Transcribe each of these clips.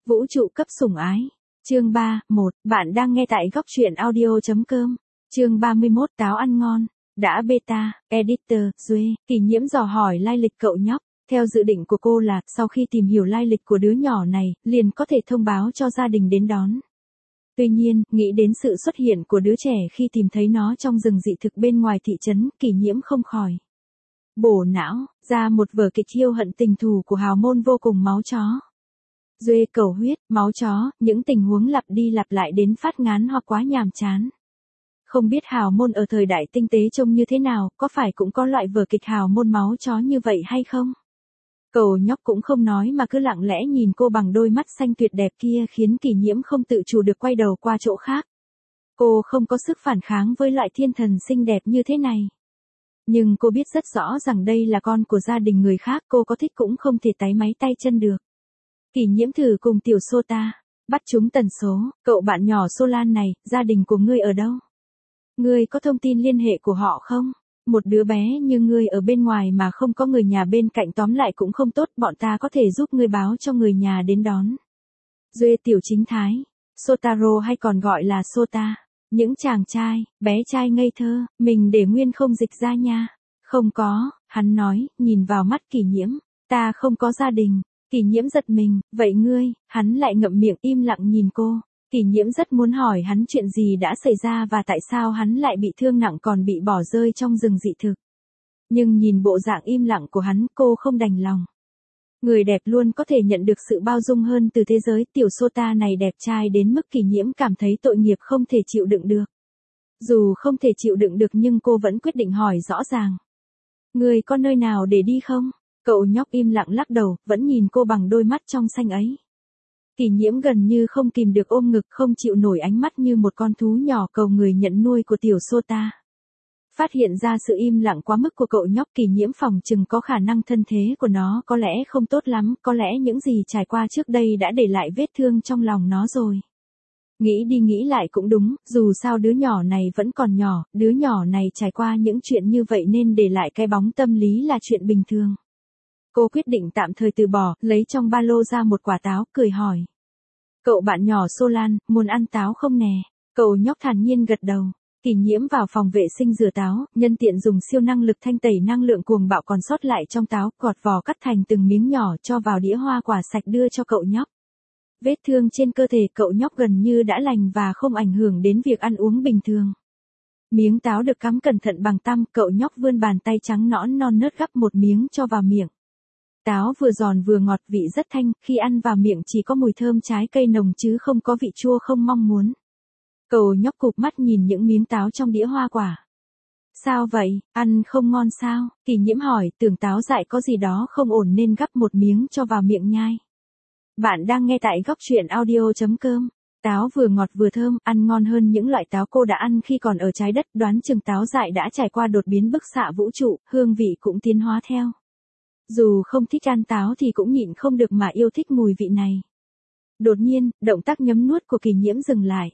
Vũ trụ cấp sủng ái. Chương 3, 1, bạn đang nghe tại góc truyện audio.com. Chương 31, táo ăn ngon. Đã beta, editor, Duy, Kỳ Nhiễm dò hỏi lai lịch cậu nhóc. Theo dự định của cô là, sau khi tìm hiểu lai lịch của đứa nhỏ này, liền có thể thông báo cho gia đình đến đón. Tuy nhiên, nghĩ đến sự xuất hiện của đứa trẻ khi tìm thấy nó trong rừng dị thực bên ngoài thị trấn, Kỳ Nhiễm không khỏi bổ não, ra một vở kịch yêu hận tình thù của hào môn vô cùng máu chó. Duê cầu huyết, máu chó, những tình huống lặp đi lặp lại đến phát ngán hoặc quá nhàm chán. Không biết hào môn ở thời đại tinh tế trông như thế nào, có phải cũng có loại vở kịch hào môn máu chó như vậy hay không? Cậu nhóc cũng không nói mà cứ lặng lẽ nhìn cô bằng đôi mắt xanh tuyệt đẹp kia khiến Kỳ Nhiễm không tự chủ được quay đầu qua chỗ khác. Cô không có sức phản kháng với loại thiên thần xinh đẹp như thế này. Nhưng cô biết rất rõ rằng đây là con của gia đình người khác, cô có thích cũng không thể táy máy tay chân được. Kỳ Nhiễm thử cùng tiểu Sota bắt chúng tần số, cậu bạn nhỏ Solan này, gia đình của ngươi ở đâu? Ngươi có thông tin liên hệ của họ không? Một đứa bé như ngươi ở bên ngoài mà không có người nhà bên cạnh tóm lại cũng không tốt, bọn ta có thể giúp ngươi báo cho người nhà đến đón. Duê tiểu chính thái, Sotaro hay còn gọi là Sota. Những chàng trai, bé trai ngây thơ, mình để nguyên không dịch ra nha. Không có, hắn nói, nhìn vào mắt Kỳ Nhiễm, ta không có gia đình. Kỳ Nhiễm giật mình, vậy ngươi, hắn lại ngậm miệng im lặng nhìn cô. Kỳ Nhiễm rất muốn hỏi hắn chuyện gì đã xảy ra và tại sao hắn lại bị thương nặng còn bị bỏ rơi trong rừng dị thực. Nhưng nhìn bộ dạng im lặng của hắn, cô không đành lòng. Người đẹp luôn có thể nhận được sự bao dung hơn từ thế giới, tiểu Sota này đẹp trai đến mức Kỳ Nhiễm cảm thấy tội nghiệp không thể chịu đựng được. Dù không thể chịu đựng được nhưng cô vẫn quyết định hỏi rõ ràng. Người có nơi nào để đi không? Cậu nhóc im lặng lắc đầu, vẫn nhìn cô bằng đôi mắt trong xanh ấy. Kỳ Nhiễm gần như không kìm được ôm ngực, không chịu nổi ánh mắt như một con thú nhỏ cầu người nhận nuôi của tiểu Sota. Phát hiện ra sự im lặng quá mức của cậu nhóc, Kỳ Nhiễm phòng chừng có khả năng thân thế của nó có lẽ không tốt lắm, có lẽ những gì trải qua trước đây đã để lại vết thương trong lòng nó rồi. Nghĩ đi nghĩ lại cũng đúng, dù sao đứa nhỏ này vẫn còn nhỏ, đứa nhỏ này trải qua những chuyện như vậy nên để lại cái bóng tâm lý là chuyện bình thường. Cô quyết định tạm thời từ bỏ, lấy trong ba lô ra một quả táo, cười hỏi. Cậu bạn nhỏ Solan, muốn ăn táo không nè? Cậu nhóc thản nhiên gật đầu. Kỳ Nhiễm vào phòng vệ sinh rửa táo, nhân tiện dùng siêu năng lực thanh tẩy năng lượng cuồng bạo còn sót lại trong táo, gọt vỏ cắt thành từng miếng nhỏ cho vào đĩa hoa quả sạch đưa cho cậu nhóc. Vết thương trên cơ thể cậu nhóc gần như đã lành và không ảnh hưởng đến việc ăn uống bình thường. Miếng táo được cắm cẩn thận bằng tăm, cậu nhóc vươn bàn tay trắng nõn non nớt gắp một miếng cho vào miệng. Táo vừa giòn vừa ngọt, vị rất thanh, khi ăn vào miệng chỉ có mùi thơm trái cây nồng chứ không có vị chua không mong muốn. Cậu nhóc cụp mắt nhìn những miếng táo trong đĩa hoa quả. Sao vậy, ăn không ngon sao? Kỳ Nhiễm hỏi, tưởng táo dại có gì đó không ổn nên gắp một miếng cho vào miệng nhai. Bạn đang nghe tại góc truyện audio.com. Táo vừa ngọt vừa thơm, ăn ngon hơn những loại táo cô đã ăn khi còn ở trái đất, đoán chừng táo dại đã trải qua đột biến bức xạ vũ trụ, hương vị cũng tiến hóa theo. Dù không thích ăn táo thì cũng nhịn không được mà yêu thích mùi vị này. Đột nhiên, động tác nhấm nuốt của Kỳ Nhiễm dừng lại.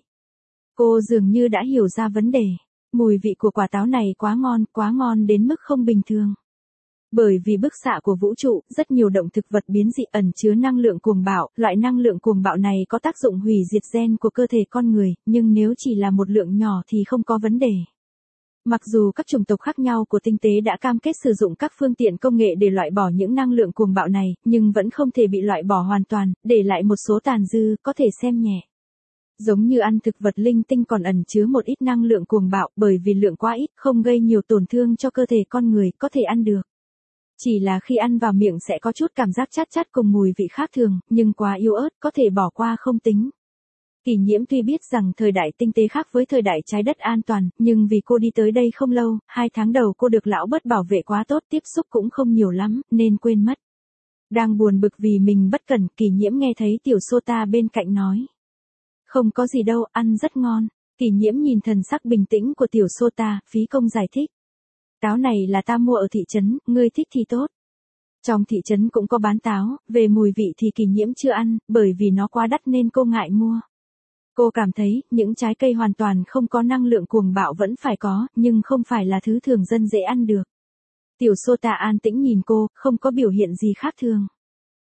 Cô dường như đã hiểu ra vấn đề. Mùi vị của quả táo này quá ngon đến mức không bình thường. Bởi vì bức xạ của vũ trụ, rất nhiều động thực vật biến dị ẩn chứa năng lượng cuồng bạo, loại năng lượng cuồng bạo này có tác dụng hủy diệt gen của cơ thể con người, nhưng nếu chỉ là một lượng nhỏ thì không có vấn đề. Mặc dù các chủng tộc khác nhau của tinh tế đã cam kết sử dụng các phương tiện công nghệ để loại bỏ những năng lượng cuồng bạo này, nhưng vẫn không thể bị loại bỏ hoàn toàn, để lại một số tàn dư, có thể xem nhẹ. Giống như ăn thực vật linh tinh còn ẩn chứa một ít năng lượng cuồng bạo, bởi vì lượng quá ít, không gây nhiều tổn thương cho cơ thể con người, có thể ăn được. Chỉ là khi ăn vào miệng sẽ có chút cảm giác chát chát cùng mùi vị khác thường, nhưng quá yếu ớt, có thể bỏ qua không tính. Kỳ Nhiễm tuy biết rằng thời đại tinh tế khác với thời đại trái đất an toàn, nhưng vì cô đi tới đây không lâu, 2 tháng đầu cô được lão bớt bảo vệ quá tốt, tiếp xúc cũng không nhiều lắm, nên quên mất. Đang buồn bực vì mình bất cẩn, Kỳ Nhiễm nghe thấy tiểu Sota bên cạnh nói. Không có gì đâu, ăn rất ngon. Kỳ Nhiễm nhìn thần sắc bình tĩnh của tiểu Sota, phí công giải thích. Táo này là ta mua ở thị trấn, ngươi thích thì tốt. Trong thị trấn cũng có bán táo, về mùi vị thì Kỳ Nhiễm chưa ăn, bởi vì nó quá đắt nên cô ngại mua. Cô cảm thấy, những trái cây hoàn toàn không có năng lượng cuồng bạo vẫn phải có, nhưng không phải là thứ thường dân dễ ăn được. Tiểu Sota an tĩnh nhìn cô, không có biểu hiện gì khác thường.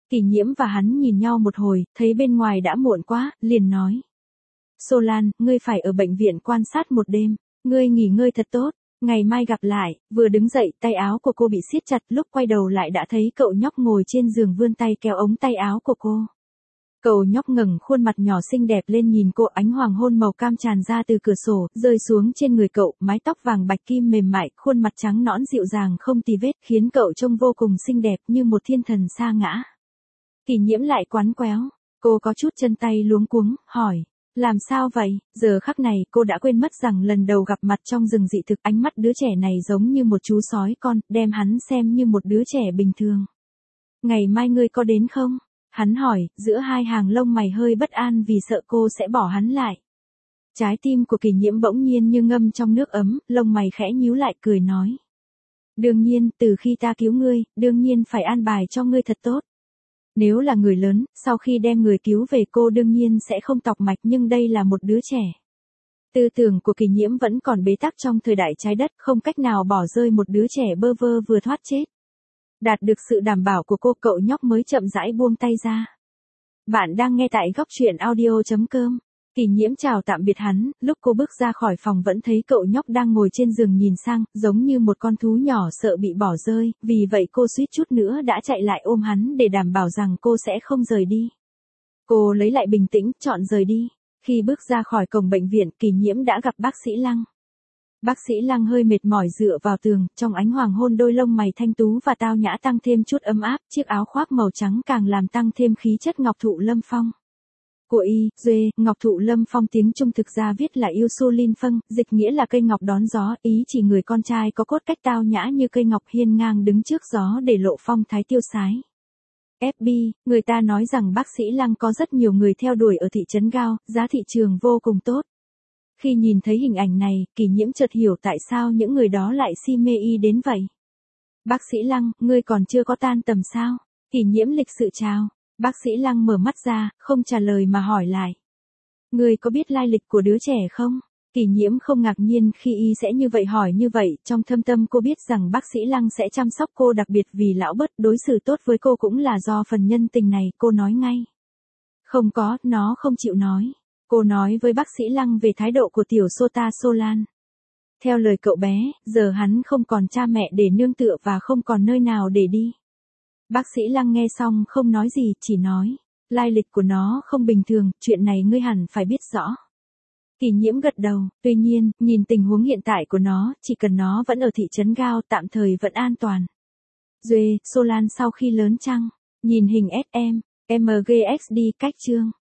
Kỷ Nhiễm và hắn nhìn nhau một hồi, thấy bên ngoài đã muộn quá, liền nói. Solan, ngươi phải ở bệnh viện quan sát một đêm, ngươi nghỉ ngơi thật tốt, ngày mai gặp lại. Vừa đứng dậy, tay áo của cô bị siết chặt, lúc quay đầu lại đã thấy cậu nhóc ngồi trên giường vươn tay kéo ống tay áo của cô. Cậu nhóc ngẩng khuôn mặt nhỏ xinh đẹp lên nhìn cô, ánh hoàng hôn màu cam tràn ra từ cửa sổ, rơi xuống trên người cậu, mái tóc vàng bạch kim mềm mại, khuôn mặt trắng nõn dịu dàng không tì vết, khiến cậu trông vô cùng xinh đẹp như một thiên thần sa ngã. Kỷ Nhiễm lại quắn quéo, cô có chút chân tay luống cuống, hỏi. Làm sao vậy? Giờ khắc này cô đã quên mất rằng lần đầu gặp mặt trong rừng dị thực, ánh mắt đứa trẻ này giống như một chú sói con, đem hắn xem như một đứa trẻ bình thường. Ngày mai ngươi có đến không? Hắn hỏi, giữa hai hàng lông mày hơi bất an vì sợ cô sẽ bỏ hắn lại. Trái tim của Kỷ Nhiễm bỗng nhiên như ngâm trong nước ấm, lông mày khẽ nhíu lại cười nói. Đương nhiên, từ khi ta cứu ngươi, đương nhiên phải an bài cho ngươi thật tốt. Nếu là người lớn, sau khi đem người cứu về cô đương nhiên sẽ không tọc mạch, nhưng đây là một đứa trẻ. Tư tưởng của Kỷ Nhiễm vẫn còn bế tắc trong thời đại trái đất, không cách nào bỏ rơi một đứa trẻ bơ vơ vừa thoát chết. Đạt được sự đảm bảo của cô, cậu nhóc mới chậm rãi buông tay ra. Bạn đang nghe tại góc truyện audio.com. Kỷ Nhiễm chào tạm biệt hắn, lúc cô bước ra khỏi phòng vẫn thấy cậu nhóc đang ngồi trên giường nhìn sang, giống như một con thú nhỏ sợ bị bỏ rơi, vì vậy cô suýt chút nữa đã chạy lại ôm hắn để đảm bảo rằng cô sẽ không rời đi. Cô lấy lại bình tĩnh, chọn rời đi. Khi bước ra khỏi cổng bệnh viện, Kỷ Nhiễm đã gặp bác sĩ Lăng. Bác sĩ Lăng hơi mệt mỏi dựa vào tường, trong ánh hoàng hôn đôi lông mày thanh tú và tao nhã tăng thêm chút ấm áp, chiếc áo khoác màu trắng càng làm tăng thêm khí chất ngọc thụ lâm phong. Của y, Duê, ngọc thụ lâm phong tiếng Trung thực ra viết là yêu su linh phân, dịch nghĩa là cây ngọc đón gió, ý chỉ người con trai có cốt cách tao nhã như cây ngọc hiên ngang đứng trước gió để lộ phong thái tiêu sái. FB, người ta nói rằng bác sĩ Lăng có rất nhiều người theo đuổi ở thị trấn Gao, giá thị trường vô cùng tốt. Khi nhìn thấy hình ảnh này, Kỷ Nhiễm chợt hiểu tại sao những người đó lại si mê y đến vậy. Bác sĩ Lăng, ngươi còn chưa có tan tầm sao? Kỷ Nhiễm lịch sự chào. Bác sĩ Lăng mở mắt ra, không trả lời mà hỏi lại. Ngươi có biết lai lịch của đứa trẻ không? Kỷ Nhiễm không ngạc nhiên khi y sẽ như vậy hỏi như vậy, trong thâm tâm cô biết rằng bác sĩ Lăng sẽ chăm sóc cô, đặc biệt vì lão Bất đối xử tốt với cô cũng là do phần nhân tình này, cô nói ngay. Không có, nó không chịu nói. Cô nói với bác sĩ Lăng về thái độ của tiểu Sota Solan. Theo lời cậu bé, giờ hắn không còn cha mẹ để nương tựa và không còn nơi nào để đi. Bác sĩ Lăng nghe xong không nói gì, chỉ nói. Lai lịch của nó không bình thường, chuyện này ngươi hẳn phải biết rõ. Kỷ Nhiễm gật đầu, tuy nhiên, nhìn tình huống hiện tại của nó, chỉ cần nó vẫn ở thị trấn Gao tạm thời vẫn an toàn. Duê, Solan sau khi lớn chăng? Nhìn hình SM, MGXD cách chương.